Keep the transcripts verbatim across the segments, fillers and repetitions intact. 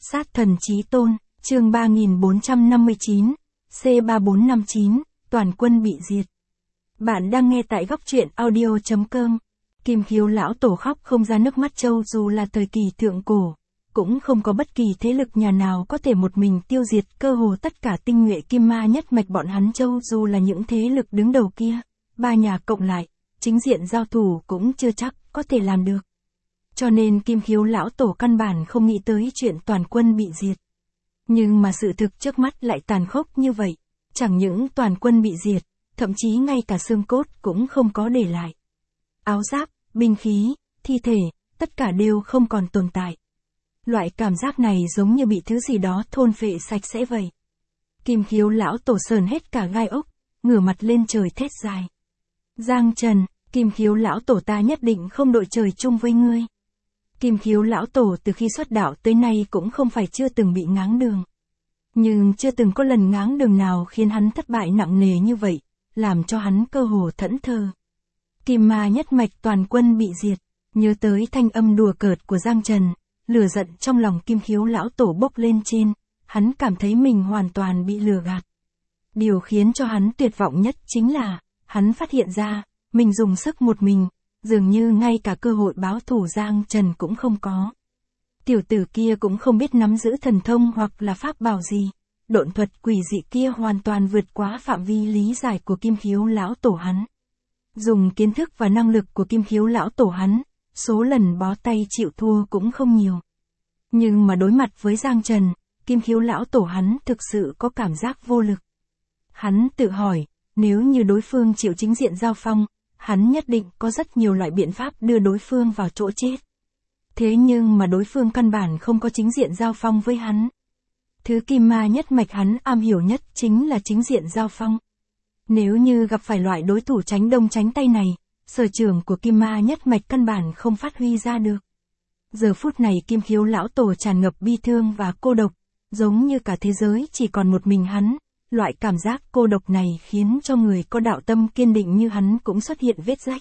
Sát thần chí tôn, chương ba nghìn bốn trăm năm mươi chín, C ba bốn năm chín, toàn quân bị diệt. Bạn đang nghe tại góc truyện audio chấm com. Kim Khiếu lão tổ khóc không ra nước mắt châu dù là thời kỳ thượng cổ, cũng không có bất kỳ thế lực nhà nào có thể một mình tiêu diệt cơ hồ tất cả tinh nhuệ kim ma nhất mạch bọn hắn châu dù là những thế lực đứng đầu kia, ba nhà cộng lại, chính diện giao thủ cũng chưa chắc có thể làm được. Cho nên Kim Khiếu lão tổ căn bản không nghĩ tới chuyện toàn quân bị diệt. Nhưng mà sự thực trước mắt lại tàn khốc như vậy, chẳng những toàn quân bị diệt, thậm chí ngay cả xương cốt cũng không có để lại. Áo giáp, binh khí, thi thể, tất cả đều không còn tồn tại. Loại cảm giác này giống như bị thứ gì đó thôn phệ sạch sẽ vậy. Kim Khiếu lão tổ sờn hết cả gai ốc, ngửa mặt lên trời thét dài. Giang Trần, Kim Khiếu lão tổ ta nhất định không đội trời chung với ngươi. Kim Khiếu lão tổ từ khi xuất đạo tới nay cũng không phải chưa từng bị ngáng đường. Nhưng chưa từng có lần ngáng đường nào khiến hắn thất bại nặng nề như vậy, làm cho hắn cơ hồ thẫn thờ. Kim ma nhất mạch toàn quân bị diệt, nhớ tới thanh âm đùa cợt của Giang Trần, lửa giận trong lòng Kim Khiếu lão tổ bốc lên trên, hắn cảm thấy mình hoàn toàn bị lừa gạt. Điều khiến cho hắn tuyệt vọng nhất chính là, hắn phát hiện ra, mình dùng sức một mình, dường như ngay cả cơ hội báo thù Giang Trần cũng không có. Tiểu tử kia cũng không biết nắm giữ thần thông hoặc là pháp bảo gì, độn thuật quỷ dị kia hoàn toàn vượt quá phạm vi lý giải của Kim Khiếu lão tổ hắn. Dùng kiến thức và năng lực của Kim Khiếu lão tổ hắn, số lần bó tay chịu thua cũng không nhiều. Nhưng mà đối mặt với Giang Trần, Kim Khiếu lão tổ hắn thực sự có cảm giác vô lực. Hắn tự hỏi, nếu như đối phương chịu chính diện giao phong, hắn nhất định có rất nhiều loại biện pháp đưa đối phương vào chỗ chết. Thế nhưng mà đối phương căn bản không có chính diện giao phong với hắn. Thứ kim ma nhất mạch hắn am hiểu nhất chính là chính diện giao phong. Nếu như gặp phải loại đối thủ tránh đông tránh tây này, sở trường của kim ma nhất mạch căn bản không phát huy ra được. Giờ phút này Kim Khiếu lão tổ tràn ngập bi thương và cô độc, giống như cả thế giới chỉ còn một mình hắn. Loại cảm giác cô độc này khiến cho người có đạo tâm kiên định như hắn cũng xuất hiện vết rách.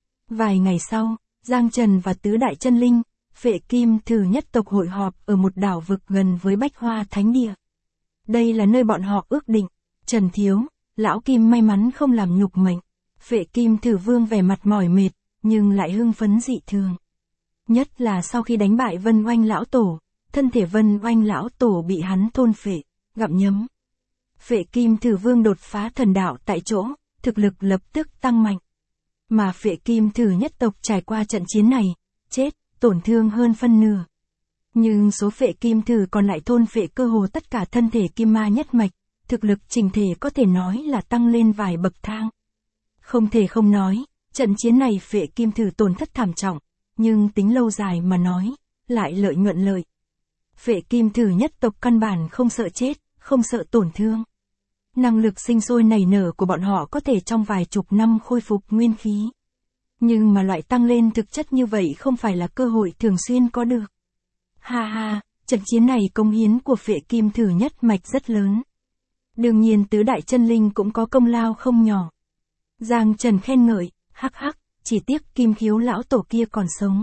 Vài ngày sau, Giang Trần và tứ đại chân linh, Phệ Kim Thử nhất tộc hội họp ở một đảo vực gần với Bách Hoa Thánh Địa. Đây là nơi bọn họ ước định. Trần Thiếu, lão Kim may mắn không làm nhục mệnh. Phệ Kim Thử Vương vẻ mặt mỏi mệt, nhưng lại hưng phấn dị thường. Nhất là sau khi đánh bại Vân Oanh lão tổ, thân thể Vân Oanh lão tổ bị hắn thôn phệ, gặm nhấm. Phệ Kim Thử Vương đột phá thần đạo tại chỗ, thực lực lập tức tăng mạnh. Mà Phệ Kim Thử nhất tộc trải qua trận chiến này, chết, tổn thương hơn phân nửa. Nhưng số Phệ Kim Thử còn lại thôn phệ cơ hồ tất cả thân thể kim ma nhất mạch, thực lực chỉnh thể có thể nói là tăng lên vài bậc thang. Không thể không nói, trận chiến này Phệ Kim Thử tổn thất thảm trọng, nhưng tính lâu dài mà nói, lại lợi nhuận lợi. Phệ Kim Thử nhất tộc căn bản không sợ chết, không sợ tổn thương. Năng lực sinh sôi nảy nở của bọn họ có thể trong vài chục năm khôi phục nguyên khí. Nhưng mà loại tăng lên thực chất như vậy không phải là cơ hội thường xuyên có được. Ha ha, trận chiến này công hiến của Phệ Kim Thử nhất mạch rất lớn. Đương nhiên tứ đại chân linh cũng có công lao không nhỏ. Giang Trần khen ngợi, hắc hắc, chỉ tiếc Kim Khiếu lão tổ kia còn sống.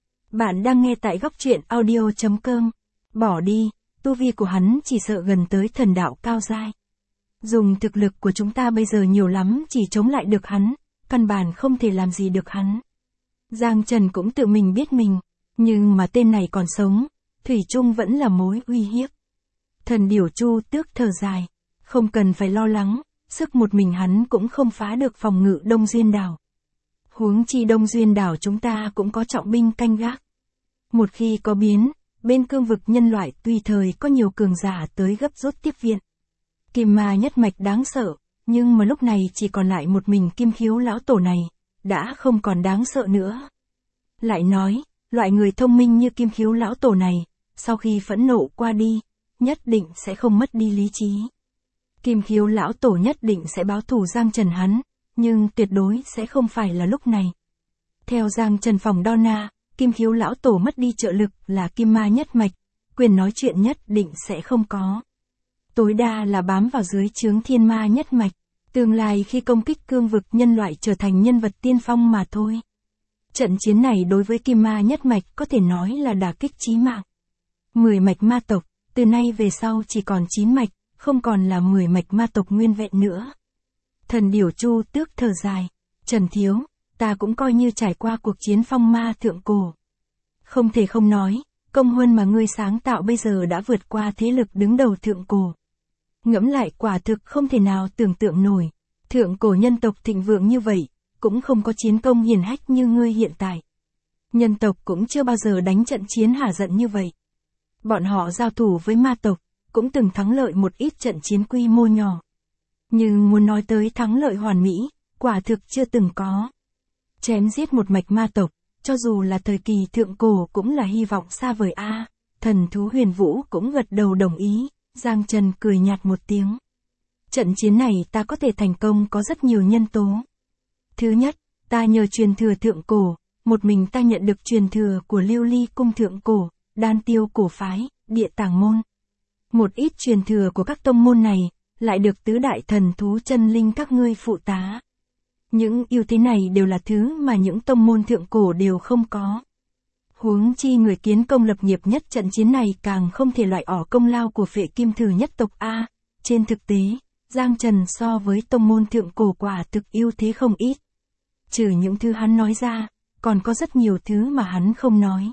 Bạn đang nghe tại góc truyện audio chấm com. Bỏ đi, tu vi của hắn chỉ sợ gần tới thần đạo cao giai. Dùng thực lực của chúng ta bây giờ nhiều lắm chỉ chống lại được hắn, căn bản không thể làm gì được hắn. Giang Trần cũng tự mình biết mình, nhưng mà tên này còn sống, thủy chung vẫn là mối uy hiếp. Thần Điểu Chu Tước thở dài, không cần phải lo lắng, sức một mình hắn cũng không phá được phòng ngự Đông Duyên đảo. Huống chi Đông Duyên đảo chúng ta cũng có trọng binh canh gác. Một khi có biến, bên cương vực nhân loại tùy thời có nhiều cường giả tới gấp rút tiếp viện. Kim ma nhất mạch đáng sợ, nhưng mà lúc này chỉ còn lại một mình Kim Khiếu lão tổ này, đã không còn đáng sợ nữa. Lại nói, loại người thông minh như Kim Khiếu lão tổ này, sau khi phẫn nộ qua đi, nhất định sẽ không mất đi lý trí. Kim Khiếu lão tổ nhất định sẽ báo thù Giang Trần hắn, nhưng tuyệt đối sẽ không phải là lúc này. Theo Giang Trần phòng đo na, Kim Khiếu lão tổ mất đi trợ lực là kim ma nhất mạch, quyền nói chuyện nhất định sẽ không có. Tối đa là bám vào dưới trướng thiên ma nhất mạch, tương lai khi công kích cương vực nhân loại trở thành nhân vật tiên phong mà thôi. Trận chiến này đối với kim ma nhất mạch có thể nói là đả kích chí mạng. mười mạch ma tộc, từ nay về sau chỉ còn chín mạch, không còn là mười mạch ma tộc nguyên vẹn nữa. Thần Điểu Chu Tước thở dài, Trần Thiếu, ta cũng coi như trải qua cuộc chiến phong ma thượng cổ. Không thể không nói, công huân mà ngươi sáng tạo bây giờ đã vượt qua thế lực đứng đầu thượng cổ. Ngẫm lại quả thực không thể nào tưởng tượng nổi, thượng cổ nhân tộc thịnh vượng như vậy, cũng không có chiến công hiển hách như ngươi hiện tại. Nhân tộc cũng chưa bao giờ đánh trận chiến hả giận như vậy. Bọn họ giao thủ với ma tộc, cũng từng thắng lợi một ít trận chiến quy mô nhỏ. Nhưng muốn nói tới thắng lợi hoàn mỹ, quả thực chưa từng có. Chém giết một mạch ma tộc, cho dù là thời kỳ thượng cổ cũng là hy vọng xa vời a. À, thần thú Huyền Vũ cũng gật đầu đồng ý, Giang Trần cười nhạt một tiếng. Trận chiến này ta có thể thành công có rất nhiều nhân tố. Thứ nhất, ta nhờ truyền thừa thượng cổ, một mình ta nhận được truyền thừa của Lưu Ly cung thượng cổ, Đan Tiêu cổ phái, Địa Tàng môn. Một ít truyền thừa của các tông môn này, lại được tứ đại thần thú chân linh các ngươi phụ tá. Những ưu thế này đều là thứ mà những tông môn thượng cổ đều không có. Huống chi người kiến công lập nghiệp nhất trận chiến này càng không thể loại ỏ công lao của Phệ Kim Thử nhất tộc A. Trên thực tế, Giang Trần so với tông môn thượng cổ quả thực ưu thế không ít. Trừ những thứ hắn nói ra, còn có rất nhiều thứ mà hắn không nói.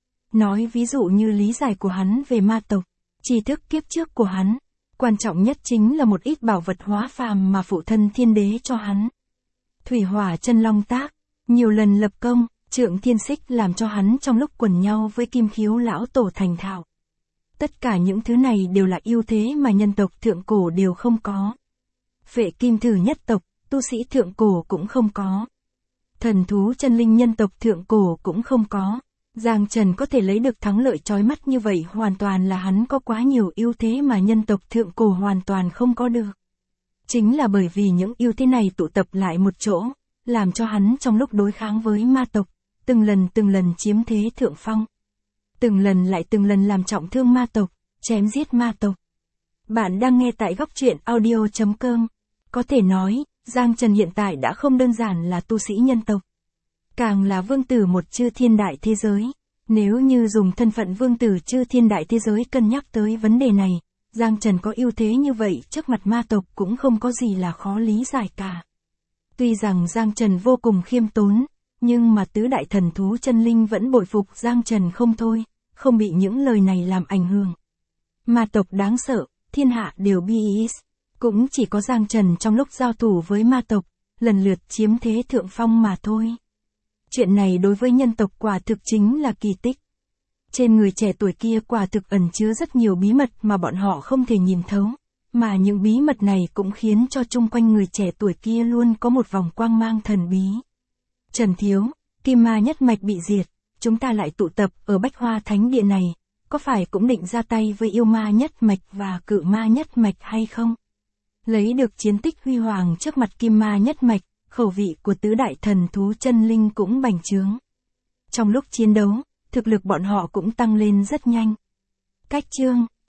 Nói ví dụ như lý giải của hắn về ma tộc, tri thức kiếp trước của hắn, quan trọng nhất chính là một ít bảo vật hóa phàm mà phụ thân thiên đế cho hắn. Thủy hỏa chân long tác, nhiều lần lập công, trượng thiên xích làm cho hắn trong lúc quần nhau với kim khiếu lão tổ thành thạo. Tất cả những thứ này đều là ưu thế mà nhân tộc thượng cổ đều không có. Phệ Kim Thử nhất tộc, tu sĩ thượng cổ cũng không có. Thần thú chân linh nhân tộc thượng cổ cũng không có. Giang Trần có thể lấy được thắng lợi chói mắt như vậy hoàn toàn là hắn có quá nhiều ưu thế mà nhân tộc thượng cổ hoàn toàn không có được. Chính là bởi vì những ưu thế này tụ tập lại một chỗ, làm cho hắn trong lúc đối kháng với ma tộc, từng lần từng lần chiếm thế thượng phong. Từng lần lại từng lần làm trọng thương ma tộc, chém giết ma tộc. Bạn đang nghe tại góc truyện audio chấm com. Có thể nói, Giang Trần hiện tại đã không đơn giản là tu sĩ nhân tộc, càng là vương tử một chư thiên đại thế giới. Nếu như dùng thân phận vương tử chư thiên đại thế giới cân nhắc tới vấn đề này, Giang Trần có ưu thế như vậy trước mặt ma tộc cũng không có gì là khó lý giải cả. Tuy rằng Giang Trần vô cùng khiêm tốn, nhưng mà tứ đại thần thú chân linh vẫn bội phục Giang Trần không thôi, không bị những lời này làm ảnh hưởng. Ma tộc đáng sợ, thiên hạ đều bi is. Cũng chỉ có Giang Trần trong lúc giao thủ với ma tộc, lần lượt chiếm thế thượng phong mà thôi. Chuyện này đối với nhân tộc quả thực chính là kỳ tích. Trên người trẻ tuổi kia quả thực ẩn chứa rất nhiều bí mật mà bọn họ không thể nhìn thấu, mà những bí mật này cũng khiến cho chung quanh người trẻ tuổi kia luôn có một vòng quang mang thần bí. Trần Thiếu, Kim Ma nhất mạch bị diệt, chúng ta lại tụ tập ở Bách Hoa Thánh Địa này, có phải cũng định ra tay với yêu ma nhất mạch và cự ma nhất mạch hay không? Lấy được chiến tích huy hoàng trước mặt Kim Ma nhất mạch, khẩu vị của tứ đại thần thú chân linh cũng bành trướng. Trong lúc chiến đấu, thực lực bọn họ cũng tăng lên rất nhanh. Cách chương